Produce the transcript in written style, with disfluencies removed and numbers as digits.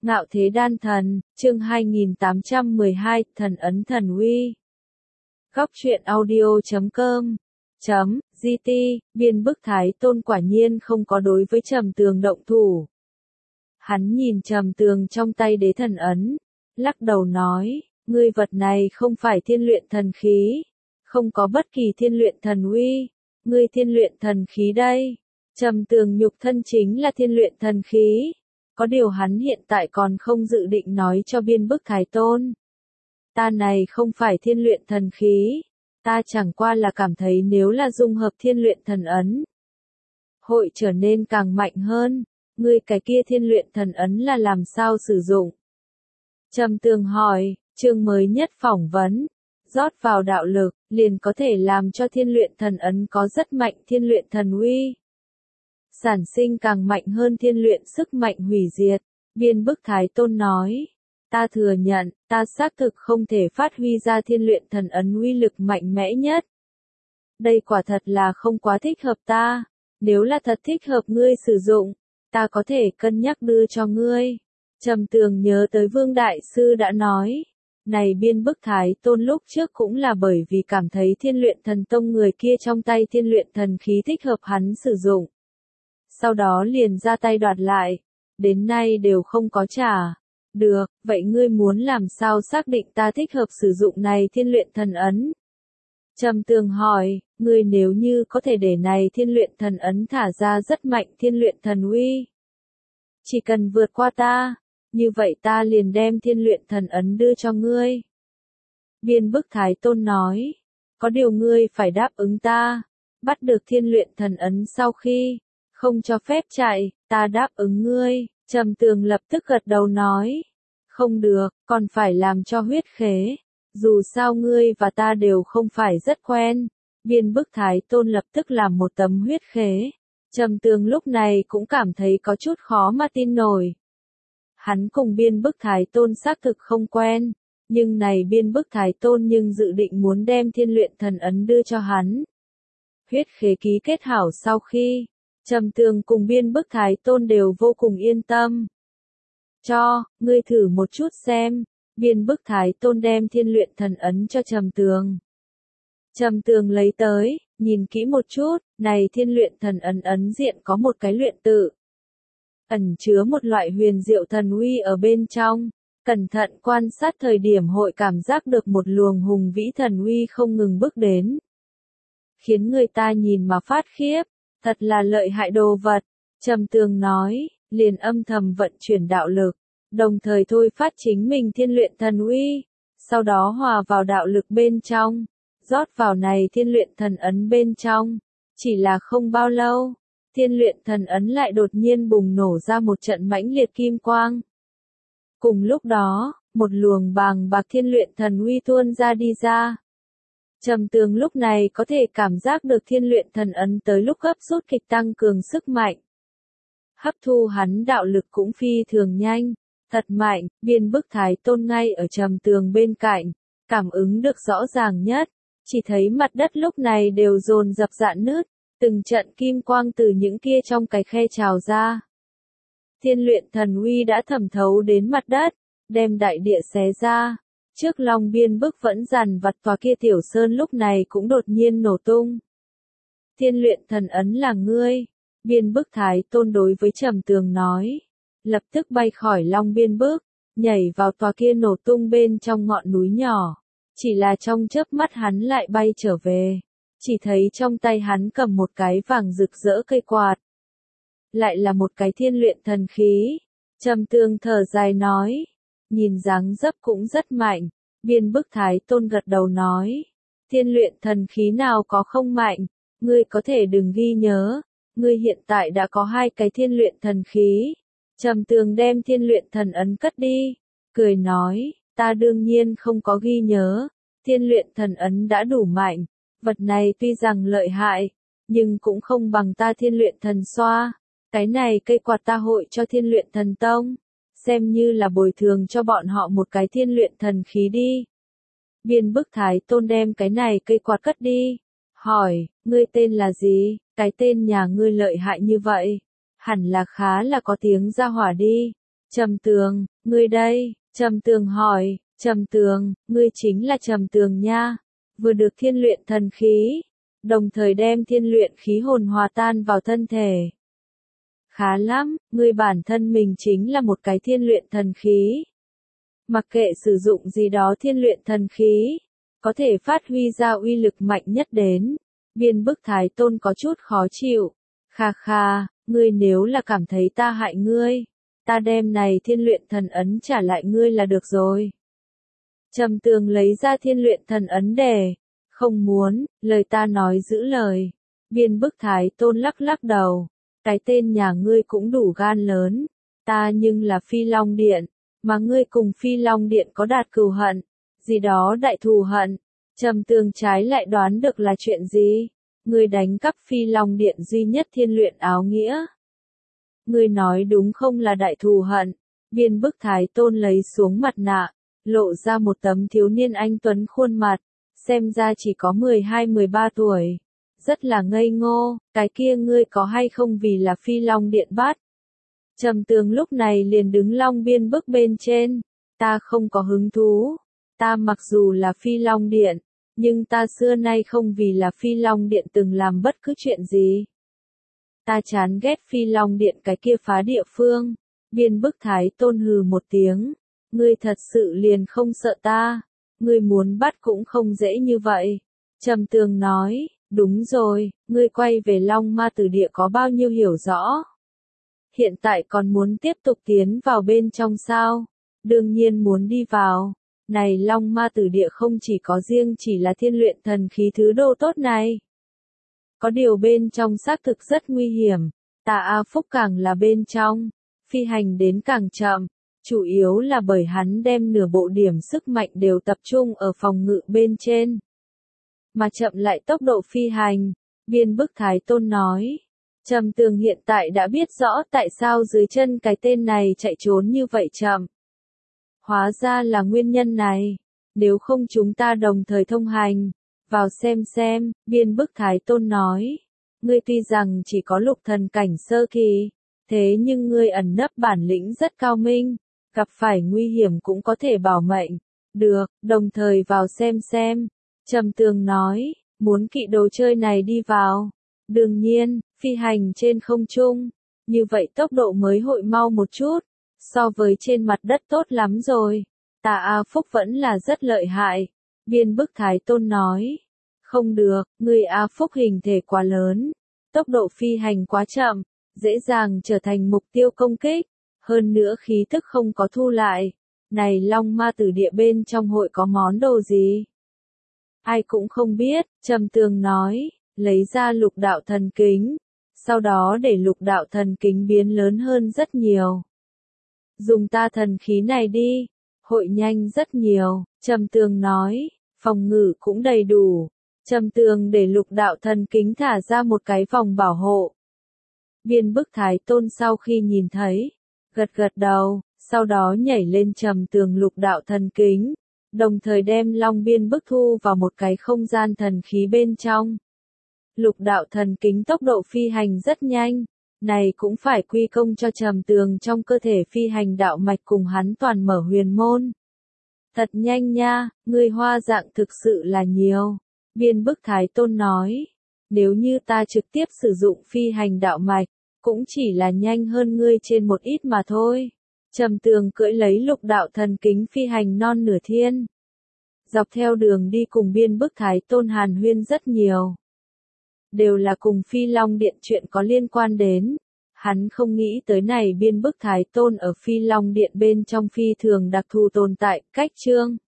Ngạo Thế Đan Thần, chương 2812, Thần Ấn Thần Uy. Góc truyện audio.com GT, biên bức Thái Tôn quả nhiên không có đối với Trầm Tường động thủ. Hắn nhìn Trầm Tường trong tay đế thần ấn, lắc đầu nói, ngươi vật này không phải thiên luyện thần khí, không có bất kỳ thiên luyện thần uy, ngươi thiên luyện thần khí đây. Trầm Tường nhục thân chính là thiên luyện thần khí. Có điều hắn hiện tại còn không dự định nói cho biên bức Thái Tôn. Ta này không phải thiên luyện thần khí, ta chẳng qua là cảm thấy nếu là dung hợp thiên luyện thần ấn, hội trở nên càng mạnh hơn. Ngươi cái kia thiên luyện thần ấn là làm sao sử dụng? Trầm Tường hỏi, chương mới nhất phỏng vấn, rót vào đạo lực, liền có thể làm cho thiên luyện thần ấn có rất mạnh thiên luyện thần uy. Sản sinh càng mạnh hơn thiên luyện sức mạnh hủy diệt. Biên bức Thái Tôn nói, ta thừa nhận, ta xác thực không thể phát huy ra thiên luyện thần ấn uy lực mạnh mẽ nhất. Đây quả thật là không quá thích hợp ta, nếu là thật thích hợp ngươi sử dụng, ta có thể cân nhắc đưa cho ngươi. Trầm Tường nhớ tới Vương Đại Sư đã nói, này biên bức Thái Tôn lúc trước cũng là bởi vì cảm thấy thiên luyện thần tông người kia trong tay thiên luyện thần khí thích hợp hắn sử dụng. Sau đó liền ra tay đoạt lại, đến nay đều không có trả. Được, vậy ngươi muốn làm sao xác định ta thích hợp sử dụng này thiên luyện thần ấn? Trầm Tường hỏi, ngươi nếu như có thể để này thiên luyện thần ấn thả ra rất mạnh thiên luyện thần uy. Chỉ cần vượt qua ta, như vậy ta liền đem thiên luyện thần ấn đưa cho ngươi. Biên bức Thái Tôn nói, có điều ngươi phải đáp ứng ta, bắt được thiên luyện thần ấn sau khi không cho phép chạy, ta đáp ứng ngươi. Trầm Tường lập tức gật đầu nói, không được, còn phải làm cho huyết khế, dù sao ngươi và ta đều không phải rất quen. Biên bức Thái Tôn lập tức làm một tấm huyết khế. Trầm Tường lúc này cũng cảm thấy có chút khó mà tin nổi. Hắn cùng biên bức Thái Tôn xác thực không quen, nhưng này biên bức Thái Tôn nhưng dự định muốn đem thiên luyện thần ấn đưa cho hắn. Huyết khế ký kết hảo sau khi, Trầm Tường cùng biên bức Thái Tôn đều vô cùng yên tâm. Cho, ngươi thử một chút xem. Biên bức Thái Tôn đem thiên luyện thần ấn cho Trầm Tường. Trầm Tường lấy tới, nhìn kỹ một chút, này thiên luyện thần ấn ấn diện có một cái luyện tự. Ẩn chứa một loại huyền diệu thần uy ở bên trong. Cẩn thận quan sát thời điểm hội cảm giác được một luồng hùng vĩ thần uy không ngừng bước đến. Khiến người ta nhìn mà phát khiếp. Thật là lợi hại đồ vật. Trầm Tường nói, liền âm thầm vận chuyển đạo lực, đồng thời thôi phát chính mình thiên luyện thần uy, sau đó hòa vào đạo lực bên trong, rót vào này thiên luyện thần ấn bên trong. Chỉ là không bao lâu, thiên luyện thần ấn lại đột nhiên bùng nổ ra một trận mãnh liệt kim quang. Cùng lúc đó, một luồng bàng bạc thiên luyện thần uy tuôn ra đi ra. Trầm Tường lúc này có thể cảm giác được thiên luyện thần ấn tới lúc gấp rút kịch tăng cường sức mạnh. Hấp thu hắn đạo lực cũng phi thường nhanh, thật mạnh. Biên bức Thái Tôn ngay ở Trầm Tường bên cạnh, cảm ứng được rõ ràng nhất, chỉ thấy mặt đất lúc này đều dồn dập rạn nứt, từng trận kim quang từ những kia trong cái khe trào ra. Thiên luyện thần uy đã thẩm thấu đến mặt đất, đem đại địa xé ra. Trước lòng biên bức vẫn dằn vặt tòa kia tiểu sơn lúc này cũng đột nhiên nổ tung. Thiên luyện thần ấn là ngươi. Biên bức Thái Tôn đối với Trầm Tường nói. Lập tức bay khỏi long biên bức, nhảy vào tòa kia nổ tung bên trong ngọn núi nhỏ. Chỉ là trong chớp mắt hắn lại bay trở về. Chỉ thấy trong tay hắn cầm một cái vàng rực rỡ cây quạt. Lại là một cái thiên luyện thần khí. Trầm Tường thở dài nói. Nhìn dáng dấp cũng rất mạnh. Biên bức Thái Tôn gật đầu nói. Thiên luyện thần khí nào có không mạnh, ngươi có thể đừng ghi nhớ. Ngươi hiện tại đã có 2 cái thiên luyện thần khí. Trầm Tường đem thiên luyện thần ấn cất đi, cười nói, ta đương nhiên không có ghi nhớ. Thiên luyện thần ấn đã đủ mạnh, vật này tuy rằng lợi hại, nhưng cũng không bằng ta thiên luyện thần xoa. Cái này cây quạt ta hội cho thiên luyện thần tông, xem như là bồi thường cho bọn họ một cái thiên luyện thần khí đi. Biên bức Thái Tôn đem cái này cây quạt cất đi, hỏi, ngươi tên là gì? Cái tên nhà ngươi lợi hại như vậy, hẳn là khá là có tiếng ra hỏa đi. Trầm Tường, ngươi đây, Trầm Tường hỏi, Trầm Tường, ngươi chính là Trầm Tường nha, vừa được thiên luyện thần khí, đồng thời đem thiên luyện khí hồn hòa tan vào thân thể. Khá lắm, ngươi bản thân mình chính là một cái thiên luyện thần khí. Mặc kệ sử dụng gì đó thiên luyện thần khí, có thể phát huy ra uy lực mạnh nhất đến. Biên Bức Thái Tôn có chút khó chịu. Kha kha, ngươi nếu là cảm thấy ta hại ngươi, ta đem này thiên luyện thần ấn trả lại ngươi là được rồi. Trầm Tường lấy ra thiên luyện thần ấn để, không muốn, lời ta nói giữ lời. Biên Bức Thái Tôn lắc lắc đầu, cái tên nhà ngươi cũng đủ gan lớn, ta nhưng là Phi Long Điện, mà ngươi cùng Phi Long Điện có đạt cừu hận, gì đó đại thù hận. Trầm Tường trái lại đoán được là chuyện gì, ngươi đánh cắp Phi Long Điện duy nhất thiên luyện áo nghĩa. Ngươi nói đúng không là đại thù hận. Biên Bức Thái Tôn lấy xuống mặt nạ, lộ ra một tấm thiếu niên anh tuấn khuôn mặt, xem ra chỉ có 12-13 tuổi. Rất là ngây ngô, cái kia ngươi có hay không vì là Phi Long Điện bắt? Trầm Tường lúc này liền đứng Long Biên Bức bên trên, ta không có hứng thú, ta mặc dù là Phi Long Điện, nhưng ta xưa nay không vì là Phi Long Điện từng làm bất cứ chuyện gì. Ta chán ghét Phi Long Điện cái kia phá địa phương. Biên Bức Thái Tôn hừ một tiếng, ngươi thật sự liền không sợ ta, ngươi muốn bắt cũng không dễ như vậy. Trầm Tường nói, đúng rồi, ngươi quay về Long Ma Tử Địa có bao nhiêu hiểu rõ? Hiện tại còn muốn tiếp tục tiến vào bên trong sao? Đương nhiên muốn đi vào. Này Long Ma Tử Địa không chỉ có riêng chỉ là thiên luyện thần khí thứ đồ tốt này. Có điều bên trong xác thực rất nguy hiểm, Tà A Phúc càng là bên trong, phi hành đến càng chậm, chủ yếu là bởi hắn đem nửa bộ điểm sức mạnh đều tập trung ở phòng ngự bên trên. Mà chậm lại tốc độ phi hành, Biên Bức Thái Tôn nói. Trầm Tường hiện tại đã biết rõ tại sao dưới chân cái tên này chạy trốn như vậy chậm. Hóa ra là nguyên nhân này, nếu không chúng ta đồng thời thông hành, vào xem, Biên Bức Thái Tôn nói. Ngươi tuy rằng chỉ có lục thần cảnh sơ kỳ, thế nhưng ngươi ẩn nấp bản lĩnh rất cao minh, gặp phải nguy hiểm cũng có thể bảo mệnh. Được, đồng thời vào xem. Trầm Tường nói, muốn kỵ đồ chơi này đi vào. Đương nhiên, phi hành trên không trung, như vậy tốc độ mới hội mau một chút, so với trên mặt đất tốt lắm rồi. Tà A Phúc vẫn là rất lợi hại. Biên Bức Thái Tôn nói, không được, người A Phúc hình thể quá lớn, tốc độ phi hành quá chậm, dễ dàng trở thành mục tiêu công kích, hơn nữa khí tức không có thu lại. Này Long Ma Tử Địa bên trong hội có món đồ gì? Ai cũng không biết, Trầm Tường nói, lấy ra lục đạo thần kính, sau đó để lục đạo thần kính biến lớn hơn rất nhiều. Dùng ta thần khí này đi, hội nhanh rất nhiều, Trầm Tường nói, phòng ngự cũng đầy đủ. Trầm Tường để lục đạo thần kính thả ra một cái vòng bảo hộ. Biên Bức Thái Tôn sau khi nhìn thấy, gật đầu, sau đó nhảy lên Trầm Tường lục đạo thần kính, đồng thời đem Long Biên Bức thu vào một cái không gian thần khí bên trong. Lục đạo thần kính tốc độ phi hành rất nhanh, này cũng phải quy công cho Trầm Tường trong cơ thể phi hành đạo mạch cùng hắn toàn mở huyền môn. Thật nhanh nha, ngươi hoa dạng thực sự là nhiều. Biên Bức Thái Tôn nói, nếu như ta trực tiếp sử dụng phi hành đạo mạch, cũng chỉ là nhanh hơn ngươi trên một ít mà thôi. Trầm Tường cưỡi lấy lục đạo thần kính phi hành non nửa thiên. Dọc theo đường đi cùng Biên Bức Thái Tôn hàn huyên rất nhiều. Đều là cùng Phi Long Điện chuyện có liên quan đến. Hắn không nghĩ tới này Biên Bức Thái Tôn ở Phi Long Điện bên trong phi thường đặc thù tồn tại, cách chương.